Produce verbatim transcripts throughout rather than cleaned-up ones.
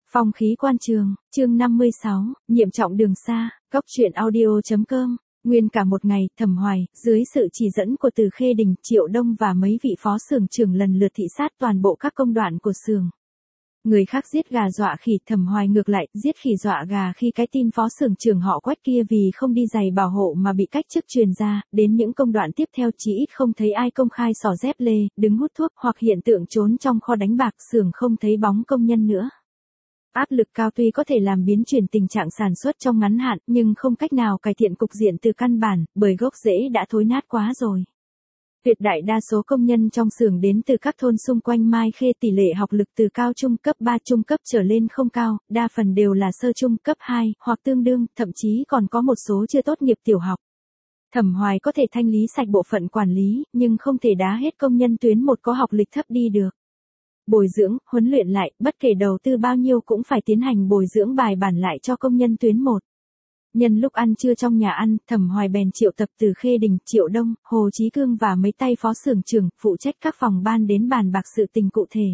Phong khí quan trường, chương năm mươi sáu, nhiệm trọng đường xa, góc truyện audio.com. Nguyên cả một ngày, Thẩm Hoài, dưới sự chỉ dẫn của Từ Khê Đình, Triệu Đông và mấy vị phó xưởng trưởng lần lượt thị sát toàn bộ các công đoạn của xưởng. Người khác giết gà dọa khỉ, Thẩm Hoài ngược lại, giết khỉ dọa gà khi cái tin phó xưởng trưởng họ Quách kia vì không đi giày bảo hộ mà bị cách chức truyền ra, đến những công đoạn tiếp theo chỉ ít không thấy ai công khai xỏ dép lê, đứng hút thuốc hoặc hiện tượng trốn trong kho đánh bạc, xưởng không thấy bóng công nhân nữa. Áp lực cao tuy có thể làm biến chuyển tình trạng sản xuất trong ngắn hạn, nhưng không cách nào cải thiện cục diện từ căn bản, bởi gốc rễ đã thối nát quá rồi. Tuyệt đại đa số công nhân trong xưởng đến từ các thôn xung quanh Mai Khê, tỷ lệ học lực từ cao trung cấp ba trung cấp trở lên không cao, đa phần đều là sơ trung cấp hai, hoặc tương đương, thậm chí còn có một số chưa tốt nghiệp tiểu học. Thẩm Hoài có thể thanh lý sạch bộ phận quản lý, nhưng không thể đá hết công nhân tuyến một có học lịch thấp đi được. Bồi dưỡng, huấn luyện lại, bất kể đầu tư bao nhiêu cũng phải tiến hành bồi dưỡng bài bản lại cho công nhân tuyến một. Nhân lúc ăn trưa trong nhà ăn, Thẩm Hoài bèn triệu tập Từ Khê Đình, Triệu Đông, Hồ Chí Cương và mấy tay phó xưởng trưởng, phụ trách các phòng ban đến bàn bạc sự tình cụ thể.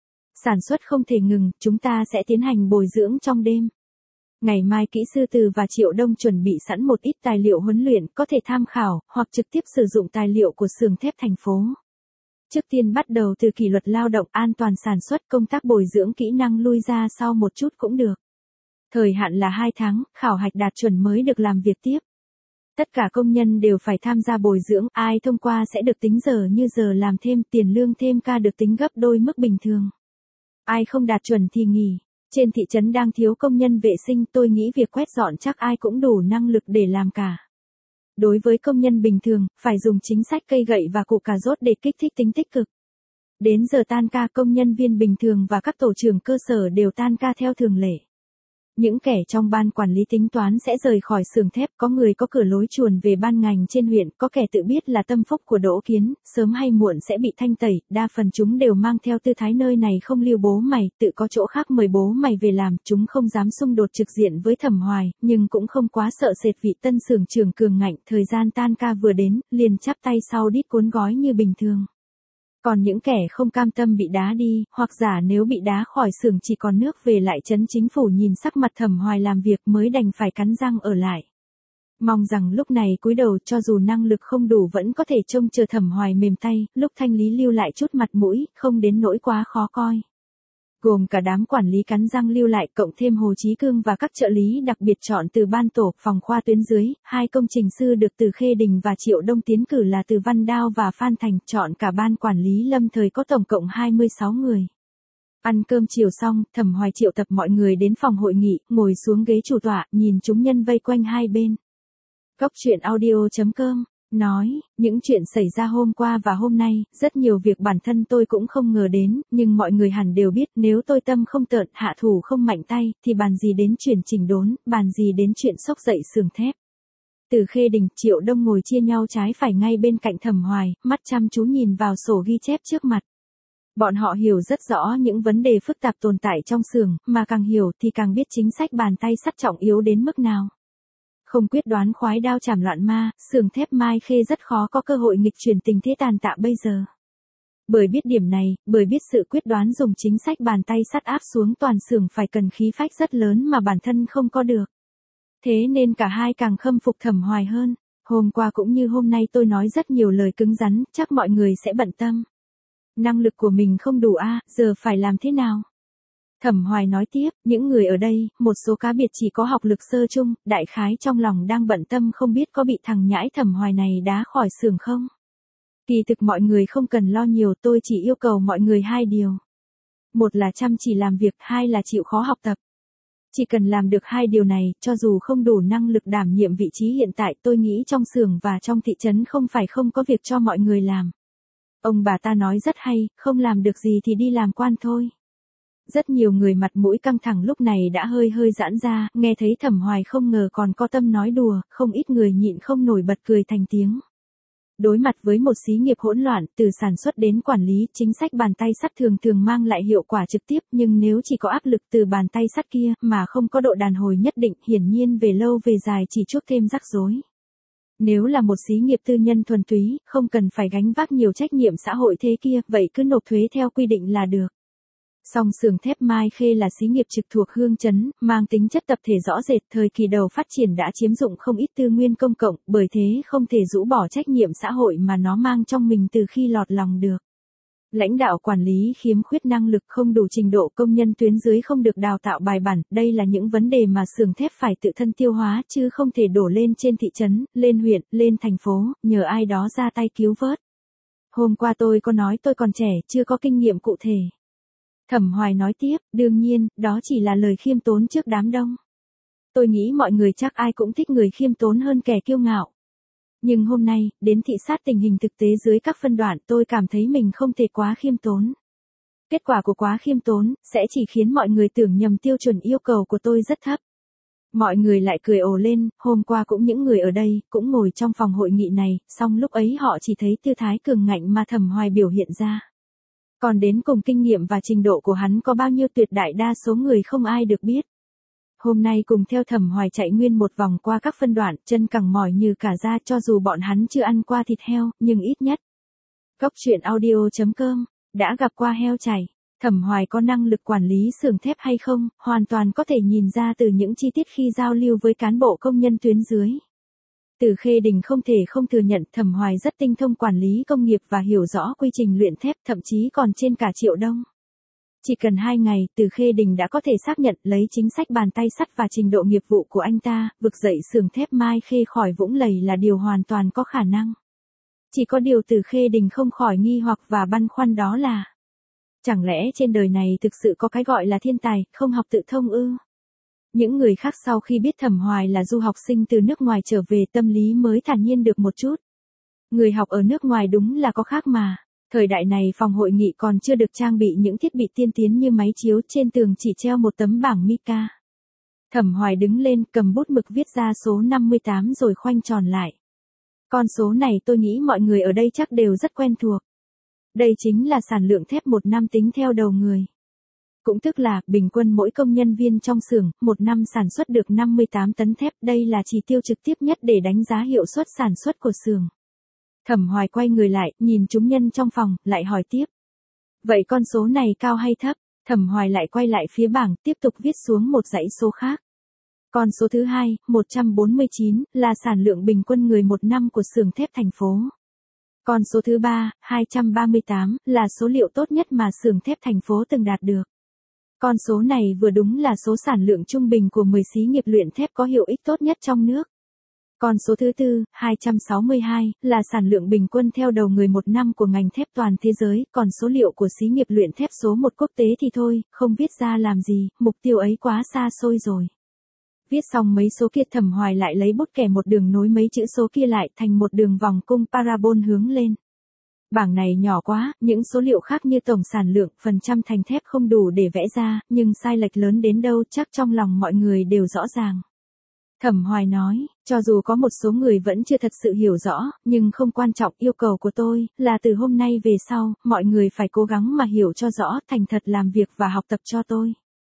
Sản xuất không thể ngừng, chúng ta sẽ tiến hành bồi dưỡng trong đêm. Ngày mai kỹ sư Từ và Triệu Đông chuẩn bị sẵn một ít tài liệu huấn luyện, có thể tham khảo, hoặc trực tiếp sử dụng tài liệu của xưởng thép thành phố. Trước tiên bắt đầu từ kỷ luật lao động, an toàn sản xuất, công tác bồi dưỡng kỹ năng lui ra sau một chút cũng được. Thời hạn là hai tháng, khảo hạch đạt chuẩn mới được làm việc tiếp. Tất cả công nhân đều phải tham gia bồi dưỡng, ai thông qua sẽ được tính giờ như giờ làm thêm, tiền lương thêm ca được tính gấp đôi mức bình thường. Ai không đạt chuẩn thì nghỉ. Trên thị trấn đang thiếu công nhân vệ sinh, tôi nghĩ việc quét dọn chắc ai cũng đủ năng lực để làm cả. Đối với công nhân bình thường, phải dùng chính sách cây gậy và củ cà rốt để kích thích tính tích cực. Đến giờ tan ca, công nhân viên bình thường và các tổ trưởng cơ sở đều tan ca theo thường lệ. Những kẻ trong ban quản lý tính toán sẽ rời khỏi xưởng thép, có người có cửa lối chuồn về ban ngành trên huyện, có kẻ tự biết là tâm phúc của Đỗ Kiến, sớm hay muộn sẽ bị thanh tẩy, đa phần chúng đều mang theo tư thái nơi này không lưu bố mày, tự có chỗ khác mời bố mày về làm, chúng không dám xung đột trực diện với Thẩm Hoài, nhưng cũng không quá sợ sệt vị tân xưởng trưởng cường ngạnh, thời gian tan ca vừa đến, liền chắp tay sau đít cuốn gói như bình thường. Còn những kẻ không cam tâm bị đá đi, hoặc giả nếu bị đá khỏi xưởng chỉ còn nước về lại trấn chính phủ nhìn sắc mặt Thẩm Hoài làm việc mới đành phải cắn răng ở lại. Mong rằng lúc này cúi đầu cho dù năng lực không đủ vẫn có thể trông chờ Thẩm Hoài mềm tay, lúc thanh lý lưu lại chút mặt mũi, không đến nỗi quá khó coi. Gồm cả đám quản lý cắn răng lưu lại, cộng thêm Hồ Chí Cương và các trợ lý đặc biệt chọn từ ban tổ, phòng khoa tuyến dưới, hai công trình sư được Từ Khê Đình và Triệu Đông tiến cử là Từ Văn Đao và Phan Thành, chọn cả ban quản lý lâm thời có tổng cộng hai mươi sáu người. Ăn cơm chiều xong, Thẩm Hoài triệu tập mọi người đến phòng hội nghị, ngồi xuống ghế chủ tọa, nhìn chúng nhân vây quanh hai bên. Góc truyện audio.com nói, những chuyện xảy ra hôm qua và hôm nay, rất nhiều việc bản thân tôi cũng không ngờ đến, nhưng mọi người hẳn đều biết nếu tôi tâm không tợn, hạ thủ không mạnh tay, thì bàn gì đến chuyện chỉnh đốn, bàn gì đến chuyện xốc dậy xưởng thép. Từ Khê Đình, Triệu Đông ngồi chia nhau trái phải ngay bên cạnh Thẩm Hoài, mắt chăm chú nhìn vào sổ ghi chép trước mặt. Bọn họ hiểu rất rõ những vấn đề phức tạp tồn tại trong xưởng, mà càng hiểu thì càng biết chính sách bàn tay sắt trọng yếu đến mức nào. Không quyết đoán khoái đao chảm loạn ma, xưởng thép Mai Khê rất khó có cơ hội nghịch chuyển tình thế tàn tạ bây giờ. Bởi biết điểm này, bởi biết sự quyết đoán dùng chính sách bàn tay sắt áp xuống toàn xưởng phải cần khí phách rất lớn mà bản thân không có được. Thế nên cả hai càng khâm phục Thẩm Hoài hơn. Hôm qua cũng như hôm nay tôi nói rất nhiều lời cứng rắn, chắc mọi người sẽ bận tâm. Năng lực của mình không đủ a, à, giờ phải làm thế nào? Thẩm Hoài nói tiếp, những người ở đây, một số cá biệt chỉ có học lực sơ trung, đại khái trong lòng đang bận tâm không biết có bị thằng nhãi Thẩm Hoài này đá khỏi xưởng không. Kỳ thực mọi người không cần lo nhiều, tôi chỉ yêu cầu mọi người hai điều. Một là chăm chỉ làm việc, hai là chịu khó học tập. Chỉ cần làm được hai điều này, cho dù không đủ năng lực đảm nhiệm vị trí hiện tại, tôi nghĩ trong xưởng và trong thị trấn không phải không có việc cho mọi người làm. Ông bà ta nói rất hay, không làm được gì thì đi làm quan thôi. Rất nhiều người mặt mũi căng thẳng lúc này đã hơi hơi giãn ra, nghe thấy Thẩm Hoài không ngờ còn có tâm nói đùa, không ít người nhịn không nổi bật cười thành tiếng. Đối mặt với một xí nghiệp hỗn loạn, từ sản xuất đến quản lý, chính sách bàn tay sắt thường thường mang lại hiệu quả trực tiếp, nhưng nếu chỉ có áp lực từ bàn tay sắt kia, mà không có độ đàn hồi nhất định, hiển nhiên về lâu về dài chỉ chuốc thêm rắc rối. Nếu là một xí nghiệp tư nhân thuần túy, không cần phải gánh vác nhiều trách nhiệm xã hội thế kia, vậy cứ nộp thuế theo quy định là được. Song xưởng thép Mai Khê là xí nghiệp trực thuộc Hương Chấn, mang tính chất tập thể rõ rệt, thời kỳ đầu phát triển đã chiếm dụng không ít tư nguyên công cộng, bởi thế không thể rũ bỏ trách nhiệm xã hội mà nó mang trong mình từ khi lọt lòng được. Lãnh đạo quản lý khiếm khuyết năng lực, không đủ trình độ, công nhân tuyến dưới không được đào tạo bài bản, đây là những vấn đề mà xưởng thép phải tự thân tiêu hóa chứ không thể đổ lên trên thị trấn, lên huyện, lên thành phố, nhờ ai đó ra tay cứu vớt. Hôm qua tôi có nói tôi còn trẻ, chưa có kinh nghiệm cụ thể. Thẩm Hoài nói tiếp, đương nhiên, đó chỉ là lời khiêm tốn trước đám đông. Tôi nghĩ mọi người chắc ai cũng thích người khiêm tốn hơn kẻ kiêu ngạo. Nhưng hôm nay, đến thị sát tình hình thực tế dưới các phân đoạn, tôi cảm thấy mình không thể quá khiêm tốn. Kết quả của quá khiêm tốn, sẽ chỉ khiến mọi người tưởng nhầm tiêu chuẩn yêu cầu của tôi rất thấp. Mọi người lại cười ồ lên, hôm qua cũng những người ở đây, cũng ngồi trong phòng hội nghị này, song lúc ấy họ chỉ thấy tư thái cường ngạnh mà Thẩm Hoài biểu hiện ra. Còn đến cùng kinh nghiệm và trình độ của hắn có bao nhiêu tuyệt đại đa số người không ai được biết. Hôm nay cùng theo Thẩm Hoài chạy nguyên một vòng qua các phân đoạn, chân cẳng mỏi như cả da, cho dù bọn hắn chưa ăn qua thịt heo, nhưng ít nhất. Góc truyện audio chấm com, đã gặp qua heo chảy. Thẩm Hoài có năng lực quản lý xưởng thép hay không, hoàn toàn có thể nhìn ra từ những chi tiết khi giao lưu với cán bộ công nhân tuyến dưới. Từ Khê Đình không thể không thừa nhận Thẩm Hoài rất tinh thông quản lý công nghiệp và hiểu rõ quy trình luyện thép, thậm chí còn trên cả Triệu Đông. Chỉ cần hai ngày, Từ Khê Đình đã có thể xác nhận lấy chính sách bàn tay sắt và trình độ nghiệp vụ của anh ta, vực dậy xưởng thép Mai Khê khỏi vũng lầy là điều hoàn toàn có khả năng. Chỉ có điều Từ Khê Đình không khỏi nghi hoặc và băn khoăn, đó là chẳng lẽ trên đời này thực sự có cái gọi là thiên tài, không học tự thông ư? Những người khác sau khi biết Thẩm Hoài là du học sinh từ nước ngoài trở về, tâm lý mới thản nhiên được một chút. Người học ở nước ngoài đúng là có khác mà. Thời đại này phòng hội nghị còn chưa được trang bị những thiết bị tiên tiến như máy chiếu, trên tường chỉ treo một tấm bảng Mica. Thẩm Hoài đứng lên, cầm bút mực viết ra số năm mươi tám rồi khoanh tròn lại. Con số này tôi nghĩ mọi người ở đây chắc đều rất quen thuộc. Đây chính là sản lượng thép một năm tính theo đầu người. Cũng tức là, bình quân mỗi công nhân viên trong xưởng, một năm sản xuất được năm mươi tám tấn thép, đây là chỉ tiêu trực tiếp nhất để đánh giá hiệu suất sản xuất của xưởng. Thẩm Hoài quay người lại, nhìn chúng nhân trong phòng, lại hỏi tiếp. Vậy con số này cao hay thấp? Thẩm Hoài lại quay lại phía bảng, tiếp tục viết xuống một dãy số khác. Con số thứ hai, một trăm bốn mươi chín, là sản lượng bình quân người một năm của xưởng thép thành phố. Con số thứ ba, hai trăm ba mươi tám, là số liệu tốt nhất mà xưởng thép thành phố từng đạt được. Con số này vừa đúng là số sản lượng trung bình của mười xí nghiệp luyện thép có hiệu ích tốt nhất trong nước. Con số thứ tư, hai trăm sáu mươi hai, là sản lượng bình quân theo đầu người một năm của ngành thép toàn thế giới, còn số liệu của xí nghiệp luyện thép số một quốc tế thì thôi, không viết ra làm gì, mục tiêu ấy quá xa xôi rồi. Viết xong mấy số kia, Thẩm Hoài lại lấy bút kẻ một đường nối mấy chữ số kia lại thành một đường vòng cung parabol hướng lên. Bảng này nhỏ quá, những số liệu khác như tổng sản lượng, phần trăm thành thép không đủ để vẽ ra, nhưng sai lệch lớn đến đâu chắc trong lòng mọi người đều rõ ràng. Thẩm Hoài nói, cho dù có một số người vẫn chưa thật sự hiểu rõ, nhưng không quan trọng, yêu cầu của tôi là từ hôm nay về sau, mọi người phải cố gắng mà hiểu cho rõ, thành thật làm việc và học tập cho tôi.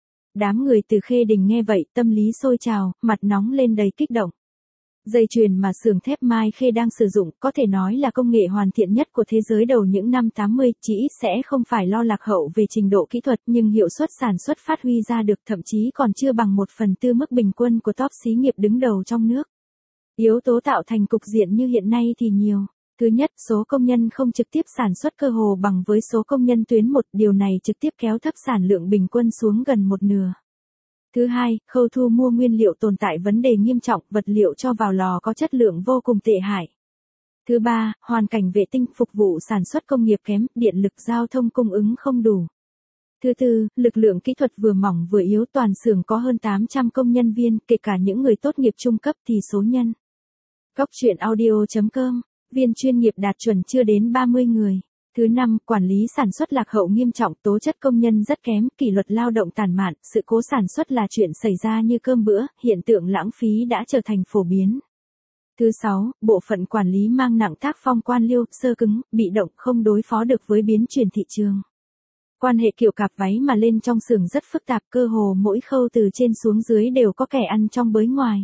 Đám người Từ Khê Đình nghe vậy, tâm lý sôi trào, mặt nóng lên đầy kích động. Dây chuyền mà xưởng thép Mai Khê đang sử dụng có thể nói là công nghệ hoàn thiện nhất của thế giới đầu những năm tám mươi, chỉ ít sẽ không phải lo lạc hậu về trình độ kỹ thuật, nhưng hiệu suất sản xuất phát huy ra được thậm chí còn chưa bằng một phần tư mức bình quân của top xí nghiệp đứng đầu trong nước. Yếu tố tạo thành cục diện như hiện nay thì nhiều. Thứ nhất, số công nhân không trực tiếp sản xuất cơ hồ bằng với số công nhân tuyến một, điều này trực tiếp kéo thấp sản lượng bình quân xuống gần một nửa. Thứ hai, khâu thu mua nguyên liệu tồn tại vấn đề nghiêm trọng, vật liệu cho vào lò có chất lượng vô cùng tệ hại. Thứ ba, hoàn cảnh vệ tinh phục vụ sản xuất công nghiệp kém, điện lực giao thông cung ứng không đủ. Thứ tư, lực lượng kỹ thuật vừa mỏng vừa yếu, toàn xưởng có hơn tám trăm công nhân viên, kể cả những người tốt nghiệp trung cấp thì số nhân. Góc truyện audio chấm com, viên chuyên nghiệp đạt chuẩn chưa đến ba mươi người. Thứ năm, quản lý sản xuất lạc hậu nghiêm trọng, tố chất công nhân rất kém, kỷ luật lao động tàn mạn, sự cố sản xuất là chuyện xảy ra như cơm bữa, hiện tượng lãng phí đã trở thành phổ biến. Thứ sáu, bộ phận quản lý mang nặng tác phong quan liêu, sơ cứng, bị động, không đối phó được với biến chuyển thị trường. Quan hệ kiểu cạp váy mà lên trong xưởng rất phức tạp, cơ hồ mỗi khâu từ trên xuống dưới đều có kẻ ăn trong bới ngoài.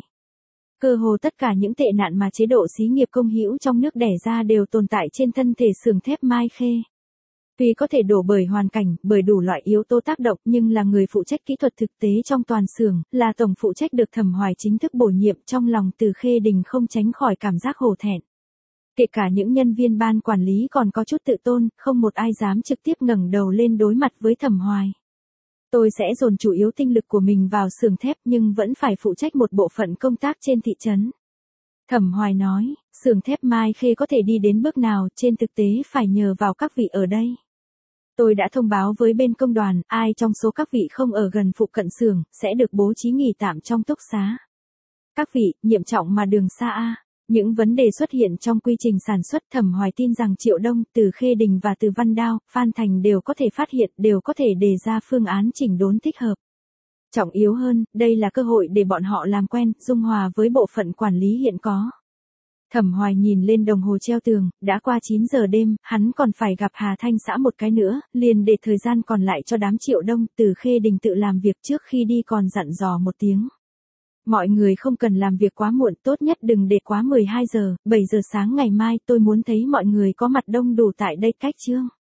Cơ hồ tất cả những tệ nạn mà chế độ xí nghiệp công hữu trong nước đẻ ra đều tồn tại trên thân thể xưởng thép Mai Khê. Tuy có thể đổ bởi hoàn cảnh, bởi đủ loại yếu tố tác động nhưng là người phụ trách kỹ thuật thực tế trong toàn xưởng, là tổng phụ trách được Thẩm Hoài chính thức bổ nhiệm, trong lòng Từ Khê Đình không tránh khỏi cảm giác hổ thẹn. Kể cả những nhân viên ban quản lý còn có chút tự tôn, không một ai dám trực tiếp ngẩng đầu lên đối mặt với Thẩm Hoài. Tôi sẽ dồn chủ yếu tinh lực của mình vào xưởng thép nhưng vẫn phải phụ trách một bộ phận công tác trên thị trấn. Thẩm Hoài nói, xưởng thép Mai Khê có thể đi đến bước nào, trên thực tế phải nhờ vào các vị ở đây. Tôi đã thông báo với bên công đoàn, ai trong số các vị không ở gần phụ cận xưởng, sẽ được bố trí nghỉ tạm trong túc xá. Các vị, nhiệm trọng mà đường xa a. Những vấn đề xuất hiện trong quy trình sản xuất, Thẩm Hoài tin rằng Triệu Đông, Từ Khê Đình và Từ Văn Đao, Phan Thành đều có thể phát hiện, đều có thể đề ra phương án chỉnh đốn thích hợp. Trọng yếu hơn, đây là cơ hội để bọn họ làm quen, dung hòa với bộ phận quản lý hiện có. Thẩm Hoài nhìn lên đồng hồ treo tường, đã qua chín giờ đêm, hắn còn phải gặp Hà Thanh xã một cái nữa, liền để thời gian còn lại cho đám Triệu Đông, Từ Khê Đình tự làm việc, trước khi đi còn dặn dò một tiếng. Mọi người không cần làm việc quá muộn, tốt nhất đừng để quá mười hai giờ, bảy giờ sáng ngày mai, tôi muốn thấy mọi người có mặt đông đủ tại đây. Cách chương.